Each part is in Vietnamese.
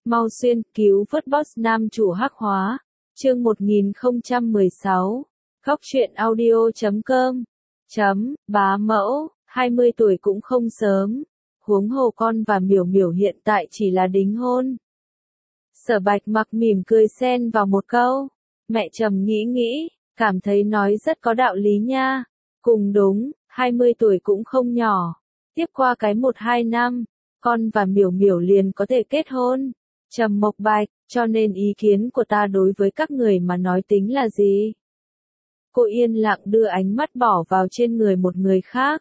Mau xuyên cứu vớt boss nam chủ hắc hóa. Chương 1016. Góc truyện audio.com. Bá mẫu, 20 tuổi cũng không sớm. Huống hồ con và Miểu Miểu hiện tại chỉ là đính hôn. Sở Bạch Mặc mỉm cười xen vào một câu. Mẹ Trầm nghĩ, cảm thấy nói rất có đạo lý nha. Cùng đúng, 20 tuổi cũng không nhỏ. Tiếp qua cái 1-2 năm, con và Miểu Miểu liền có thể kết hôn. Trầm Mộc Bạch, cho nên ý kiến của ta đối với các người mà nói tính là gì? Cô yên lặng đưa ánh mắt bỏ vào trên người một người khác.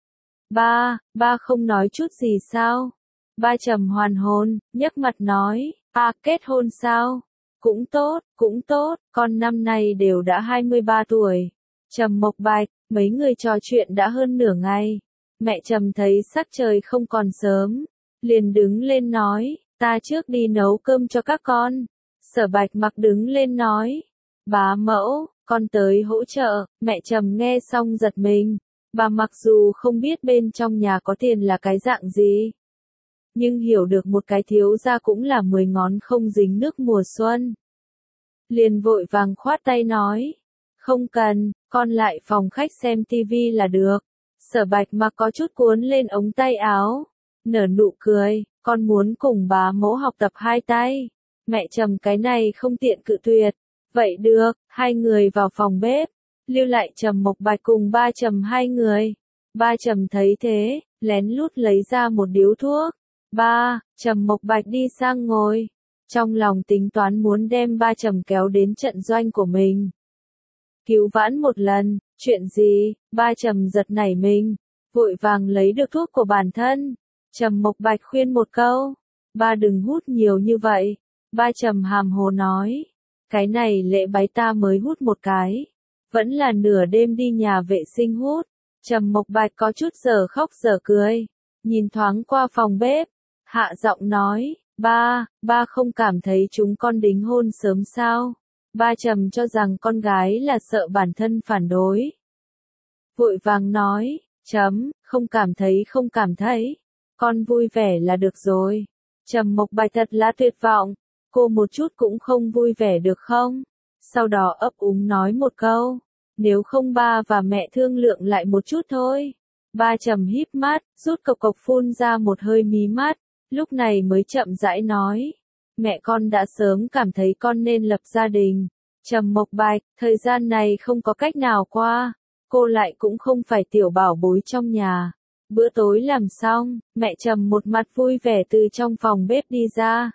Ba không nói chút gì sao? Ba Trầm hoàn hồn, nhấc mặt nói, kết hôn sao? Cũng tốt, con năm nay đều đã 23 tuổi. Trầm Mộc Bạch, mấy người trò chuyện đã hơn nửa ngày. Mẹ Trầm thấy sắc trời không còn sớm, liền đứng lên nói, ta trước đi nấu cơm cho các con. Sở Bạch Mặc đứng lên nói, bá mẫu, con tới hỗ trợ. Mẹ Trầm nghe xong giật mình. Bà mặc dù không biết bên trong nhà có tiền là cái dạng gì, nhưng hiểu được một cái thiếu gia cũng là 10 ngón không dính nước mùa xuân. Liền vội vàng khoát tay nói, không cần, con lại phòng khách xem tivi là được. Sở Bạch Mặc có chút cuốn lên ống tay áo, nở nụ cười, con muốn cùng bá mẫu học tập hai tay. Mẹ Trầm cái này không tiện cự tuyệt. Vậy được, hai người vào phòng bếp, lưu lại Trầm Mộc Bạch cùng ba Trầm hai người. Ba Trầm thấy thế, lén lút lấy ra một điếu thuốc. Trầm Mộc Bạch đi sang ngồi, trong lòng tính toán muốn đem ba Trầm kéo đến trận doanh của mình. Cứu vãn một lần, chuyện gì? Ba Trầm giật nảy mình, vội vàng lấy được thuốc của bản thân. Trầm Mộc Bạch khuyên một câu, ba đừng hút nhiều như vậy. Ba Trầm hàm hồ nói, cái này lễ bái ta mới hút một cái, vẫn là nửa đêm đi nhà vệ sinh hút. Trầm Mộc Bạch có chút giờ khóc giờ cười, nhìn thoáng qua phòng bếp, hạ giọng nói, ba không cảm thấy chúng con đính hôn sớm sao? Ba Trầm cho rằng con gái là sợ bản thân phản đối. Vội vàng nói, không cảm thấy, con vui vẻ là được rồi. Trầm Mộc Bạch thật là tuyệt vọng, cô một chút cũng không vui vẻ được không? Sau đó ấp úng nói một câu, nếu không ba và mẹ thương lượng lại một chút thôi. Ba Trầm híp mắt, rút cộc cộc phun ra một hơi mí mắt, lúc này mới chậm rãi nói, mẹ con đã sớm cảm thấy con nên lập gia đình. Trầm Mộc Bạch, thời gian này không có cách nào qua, cô lại cũng không phải tiểu bảo bối trong nhà. Bữa tối làm xong, mẹ Trầm một mặt vui vẻ từ trong phòng bếp đi ra.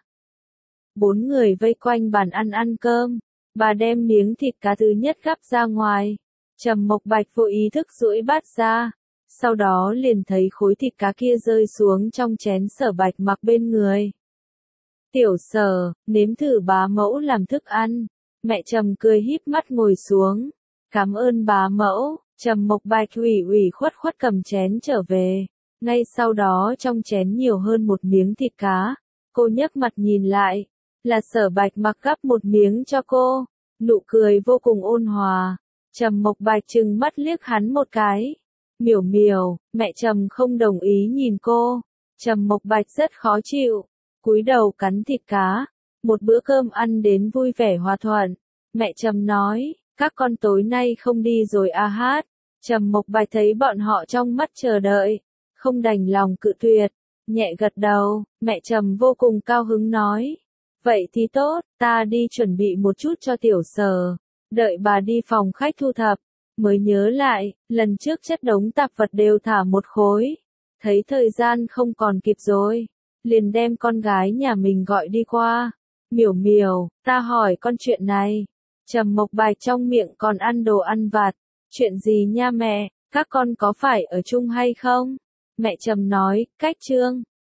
4 người vây quanh bàn ăn cơm, bà đem miếng thịt cá thứ nhất gắp ra ngoài. Trầm Mộc Bạch vô ý thức duỗi bát ra, sau đó liền thấy khối thịt cá kia rơi xuống trong chén Sở Bạch Mặc bên người. Tiểu Sở, nếm thử bá mẫu làm thức ăn. Mẹ Trầm cười híp mắt ngồi xuống. Cảm ơn bá mẫu. Trầm Mộc Bạch ủy khuất cầm chén trở về. Ngay sau đó trong chén nhiều hơn một miếng thịt cá. Cô nhấc mặt nhìn lại, là Sở Bạch Mặc gắp một miếng cho cô. Nụ cười vô cùng ôn hòa. Trầm Mộc Bạch trừng mắt liếc hắn một cái. Miểu Miểu, mẹ Trầm không đồng ý nhìn cô. Trầm Mộc Bạch rất khó chịu, cúi đầu cắn thịt cá. Một bữa cơm ăn đến vui vẻ hòa thuận. Mẹ Trầm nói, các con tối nay không đi rồi à hát. Trầm Mộc Bạch thấy bọn họ trong mắt chờ đợi, không đành lòng cự tuyệt, nhẹ gật đầu. Mẹ Trầm vô cùng cao hứng nói, vậy thì tốt, ta đi chuẩn bị một chút cho Tiểu Sở. Đợi bà đi phòng khách thu thập, mới nhớ lại, lần trước chất đống tạp vật đều thả một khối. Thấy thời gian không còn kịp rồi, liền đem con gái nhà mình gọi đi qua. Miểu Miểu, ta hỏi con chuyện này. Trầm Mộc Bạch trong miệng còn ăn đồ ăn vặt. Chuyện gì nha mẹ, các con có phải ở chung hay không? Mẹ Trầm nói, cách trương.